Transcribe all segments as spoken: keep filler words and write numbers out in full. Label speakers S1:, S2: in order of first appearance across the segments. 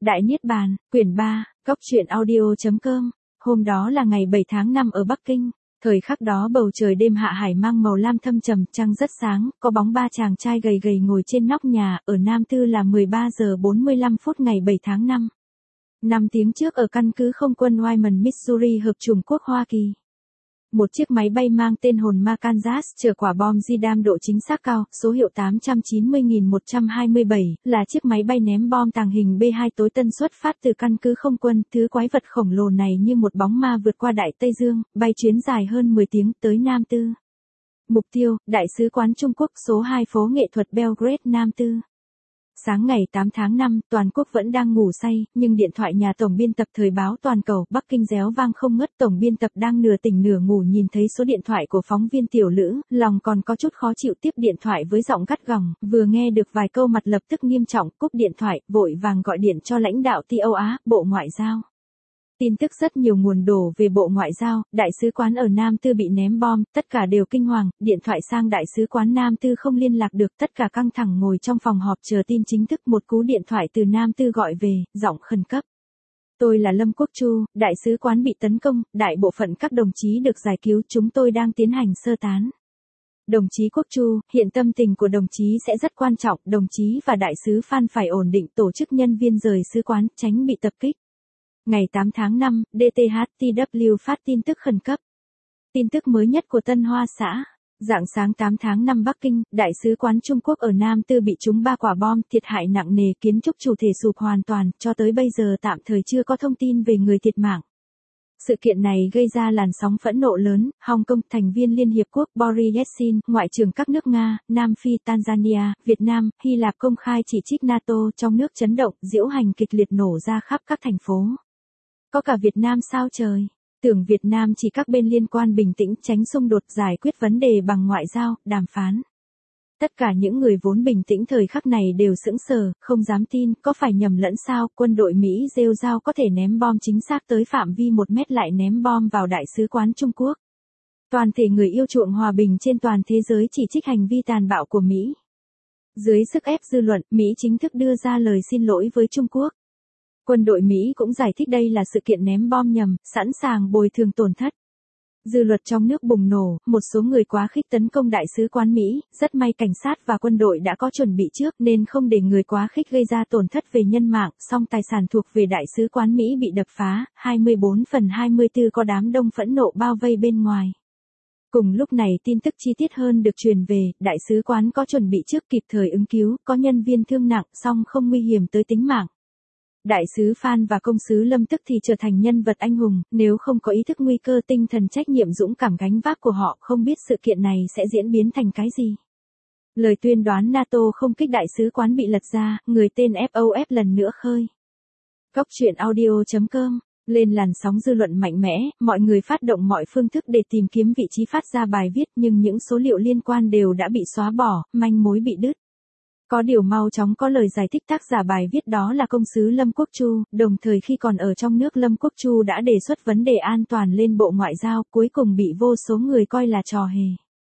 S1: Đại Niết Bàn, quyển ba, Cóc truyện audio chấm com. Hôm đó là ngày bảy tháng năm ở Bắc Kinh. Thời khắc đó bầu trời đêm hạ hải mang màu lam thâm trầm, trăng rất sáng, có bóng ba chàng trai gầy gầy ngồi trên nóc nhà, ở Nam Tư là mười ba giờ bốn mươi lăm phút ngày bảy tháng năm. Năm tiếng trước ở căn cứ không quân Wyman, Missouri, hợp chủng quốc Hoa Kỳ. Một chiếc máy bay mang tên hồn ma Kansas chở quả bom di đam độ chính xác cao, số hiệu tám trăm chín mươi nghìn một trăm hai mươi bảy, là chiếc máy bay ném bom tàng hình B hai tối tân xuất phát từ căn cứ không quân. Thứ quái vật khổng lồ này như một bóng ma vượt qua Đại Tây Dương, bay chuyến dài hơn mười tiếng tới Nam Tư. Mục tiêu, Đại sứ quán Trung Quốc số hai phố nghệ thuật Belgrade, Nam Tư. Sáng ngày tám tháng năm, toàn quốc vẫn đang ngủ say, nhưng điện thoại nhà tổng biên tập thời báo Toàn cầu Bắc Kinh réo vang không ngớt. Tổng biên tập đang nửa tỉnh nửa ngủ nhìn thấy số điện thoại của phóng viên Tiểu Lữ, lòng còn có chút khó chịu tiếp điện thoại với giọng gắt gỏng, vừa nghe được vài câu mặt lập tức nghiêm trọng, cúp điện thoại, vội vàng gọi điện cho lãnh đạo Ti Âu Á, Bộ Ngoại giao. Tin tức rất nhiều nguồn đổ về Bộ Ngoại giao, Đại sứ quán ở Nam Tư bị ném bom, tất cả đều kinh hoàng, điện thoại sang Đại sứ quán Nam Tư không liên lạc được, tất cả căng thẳng ngồi trong phòng họp chờ tin chính thức. Một cú điện thoại từ Nam Tư gọi về, giọng khẩn cấp. Tôi là Lâm Quốc Chu, Đại sứ quán bị tấn công, đại bộ phận các đồng chí được giải cứu, chúng tôi đang tiến hành sơ tán. Đồng chí Quốc Chu, hiện tâm tình của đồng chí sẽ rất quan trọng, đồng chí và Đại sứ Phan phải ổn định tổ chức nhân viên rời sứ quán, tránh bị tập kích. Ngày tám tháng năm, đê tê hát tê vê phát tin tức khẩn cấp. Tin tức mới nhất của Tân Hoa xã. Rạng sáng tám tháng năm Bắc Kinh, Đại sứ quán Trung Quốc ở Nam Tư bị trúng ba quả bom, thiệt hại nặng nề, kiến trúc chủ thể sụp hoàn toàn, cho tới bây giờ tạm thời chưa có thông tin về người thiệt mạng. Sự kiện này gây ra làn sóng phẫn nộ lớn. Hong Kong, thành viên Liên Hiệp Quốc Boris Yeltsin, Ngoại trưởng các nước Nga, Nam Phi, Tanzania, Việt Nam, Hy Lạp công khai chỉ trích NATO. Trong nước chấn động, diễu hành kịch liệt nổ ra khắp các thành phố. Có cả Việt Nam sao trời? Tưởng Việt Nam chỉ các bên liên quan bình tĩnh, tránh xung đột, giải quyết vấn đề bằng ngoại giao, đàm phán. Tất cả những người vốn bình tĩnh thời khắc này đều sững sờ, không dám tin, có phải nhầm lẫn sao? Quân đội Mỹ rêu rao có thể ném bom chính xác tới phạm vi một mét lại ném bom vào Đại sứ quán Trung Quốc. Toàn thể người yêu chuộng hòa bình trên toàn thế giới chỉ trích hành vi tàn bạo của Mỹ. Dưới sức ép dư luận, Mỹ chính thức đưa ra lời xin lỗi với Trung Quốc. Quân đội Mỹ cũng giải thích đây là sự kiện ném bom nhầm, sẵn sàng bồi thường tổn thất. Dư luận trong nước bùng nổ, một số người quá khích tấn công Đại sứ quán Mỹ, rất may cảnh sát và quân đội đã có chuẩn bị trước nên không để người quá khích gây ra tổn thất về nhân mạng, song tài sản thuộc về Đại sứ quán Mỹ bị đập phá, hai mươi bốn phần hai mươi tư có đám đông phẫn nộ bao vây bên ngoài. Cùng lúc này tin tức chi tiết hơn được truyền về, Đại sứ quán có chuẩn bị trước kịp thời ứng cứu, có nhân viên thương nặng song không nguy hiểm tới tính mạng. Đại sứ Phan và công sứ Lâm tức thì trở thành nhân vật anh hùng, nếu không có ý thức nguy cơ tinh thần trách nhiệm dũng cảm gánh vác của họ, không biết sự kiện này sẽ diễn biến thành cái gì. Lời tuyên đoán NATO không kích đại sứ quán bị lật ra, người tên ép o ép lần nữa khơi. Cóc truyện audio chấm com, lên làn sóng dư luận mạnh mẽ, mọi người phát động mọi phương thức để tìm kiếm vị trí phát ra bài viết nhưng những số liệu liên quan đều đã bị xóa bỏ, manh mối bị đứt. Có điều mau chóng có lời giải thích tác giả bài viết đó là công sứ Lâm Quốc Chu, đồng thời khi còn ở trong nước Lâm Quốc Chu đã đề xuất vấn đề an toàn lên Bộ Ngoại giao, cuối cùng bị vô số người coi là trò hề.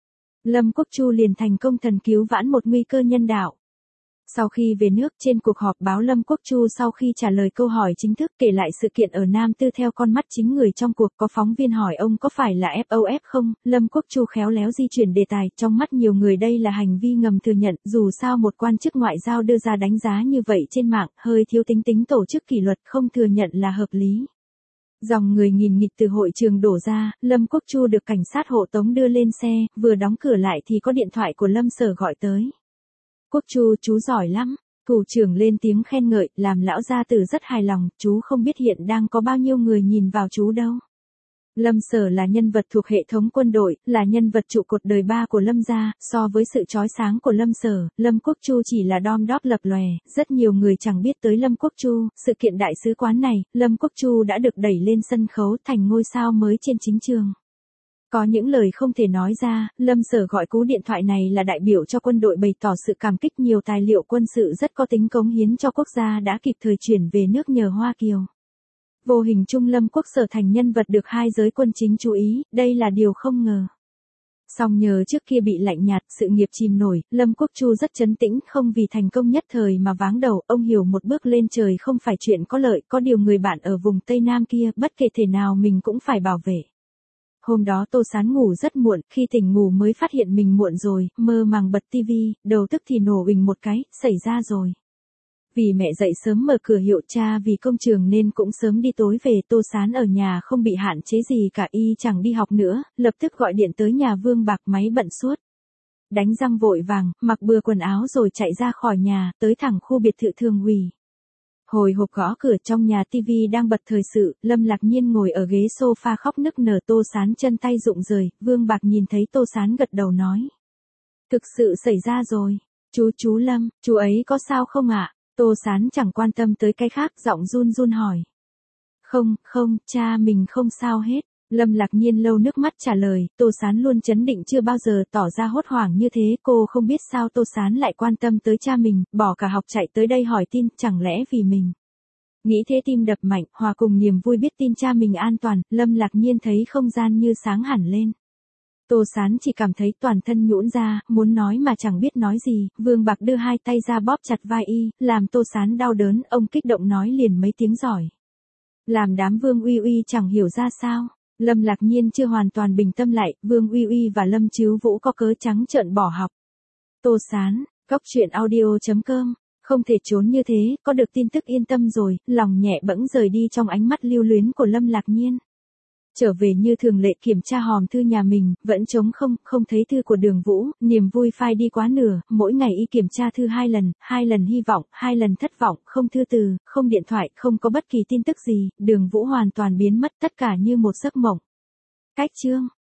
S1: Lâm Quốc Chu liền thành công thần cứu vãn một nguy cơ nhân đạo. Sau khi về nước, trên cuộc họp báo Lâm Quốc Chu sau khi trả lời câu hỏi chính thức kể lại sự kiện ở Nam Tư theo con mắt chính người trong cuộc, có phóng viên hỏi ông có phải là ép o ép không, Lâm Quốc Chu khéo léo di chuyển đề tài, trong mắt nhiều người đây là hành vi ngầm thừa nhận, dù sao một quan chức ngoại giao đưa ra đánh giá như vậy trên mạng, hơi thiếu tính tính tổ chức kỷ luật, không thừa nhận là hợp lý. Dòng người nghìn nghịt từ hội trường đổ ra, Lâm Quốc Chu được cảnh sát hộ tống đưa lên xe, vừa đóng cửa lại thì có điện thoại của Lâm Sở gọi tới. Quốc Chu, chú giỏi lắm. Thủ trưởng lên tiếng khen ngợi, làm lão gia tử rất hài lòng, chú không biết hiện đang có bao nhiêu người nhìn vào chú đâu. Lâm Sở là nhân vật thuộc hệ thống quân đội, là nhân vật trụ cột đời ba của Lâm gia, so với sự chói sáng của Lâm Sở, Lâm Quốc Chu chỉ là đom đóm lập lòe, rất nhiều người chẳng biết tới Lâm Quốc Chu. Sự kiện đại sứ quán này, Lâm Quốc Chu đã được đẩy lên sân khấu thành ngôi sao mới trên chính trường. Có những lời không thể nói ra, Lâm Sở gọi cú điện thoại này là đại biểu cho quân đội bày tỏ sự cảm kích, nhiều tài liệu quân sự rất có tính cống hiến cho quốc gia đã kịp thời chuyển về nước nhờ Hoa Kiều. Vô hình chung Lâm Quốc Sở thành nhân vật được hai giới quân chính chú ý, đây là điều không ngờ. Song nhờ trước kia bị lạnh nhạt, sự nghiệp chìm nổi, Lâm Quốc Chu rất trấn tĩnh, không vì thành công nhất thời mà váng đầu, ông hiểu một bước lên trời không phải chuyện có lợi, có điều người bạn ở vùng Tây Nam kia, bất kể thể nào mình cũng phải bảo vệ. Hôm đó Tô Sán ngủ rất muộn, khi tỉnh ngủ mới phát hiện mình muộn rồi, mơ màng bật tivi, đầu tức thì nổ uỳnh một cái, xảy ra rồi. Vì mẹ dậy sớm mở cửa hiệu cha vì công trường nên cũng sớm đi tối về, Tô Sán ở nhà không bị hạn chế gì cả, y chẳng đi học nữa, lập tức gọi điện tới nhà Vương Bạc, máy bận suốt. Đánh răng vội vàng, mặc bừa quần áo rồi chạy ra khỏi nhà, tới thẳng khu biệt thự Thường Ủy. Hồi hộp gõ cửa, trong nhà tivi đang bật thời sự, Lâm Lạc Nhiên ngồi ở ghế sofa khóc nức nở, Tô Sán chân tay rụng rời, Vương Bạc nhìn thấy Tô Sán gật đầu nói. Thực sự xảy ra rồi. Chú chú Lâm, chú ấy có sao không ạ? Tô Sán chẳng quan tâm tới cái khác, giọng run run hỏi. Không, không, cha mình không sao hết. Lâm Lạc Nhiên lâu nước mắt trả lời, Tô Sán luôn trấn định chưa bao giờ tỏ ra hốt hoảng như thế, cô không biết sao Tô Sán lại quan tâm tới cha mình, bỏ cả học chạy tới đây hỏi tin, chẳng lẽ vì mình. Nghĩ thế tim đập mạnh, hòa cùng niềm vui biết tin cha mình an toàn, Lâm Lạc Nhiên thấy không gian như sáng hẳn lên. Tô Sán chỉ cảm thấy toàn thân nhũn ra, muốn nói mà chẳng biết nói gì, Vương Bạc đưa hai tay ra bóp chặt vai y, làm Tô Sán đau đớn, ông kích động nói liền mấy tiếng giỏi. Làm đám Vương Uy Uy chẳng hiểu ra sao. Lâm Lạc Nhiên chưa hoàn toàn bình tâm lại, Vương Uy Uy và Lâm Chứu Vũ có cớ trắng trợn bỏ học. Tô Sán, cóc truyện audio chấm com, không thể trốn như thế, có được tin tức yên tâm rồi, lòng nhẹ bẫng rời đi trong ánh mắt lưu luyến của Lâm Lạc Nhiên. Trở về như thường lệ kiểm tra hòm thư nhà mình, vẫn trống không, không thấy thư của Đường Vũ, niềm vui phai đi quá nửa, mỗi ngày y kiểm tra thư hai lần, hai lần hy vọng, hai lần thất vọng, không thư từ, không điện thoại, không có bất kỳ tin tức gì, Đường Vũ hoàn toàn biến mất, tất cả như một giấc mộng. Cách chương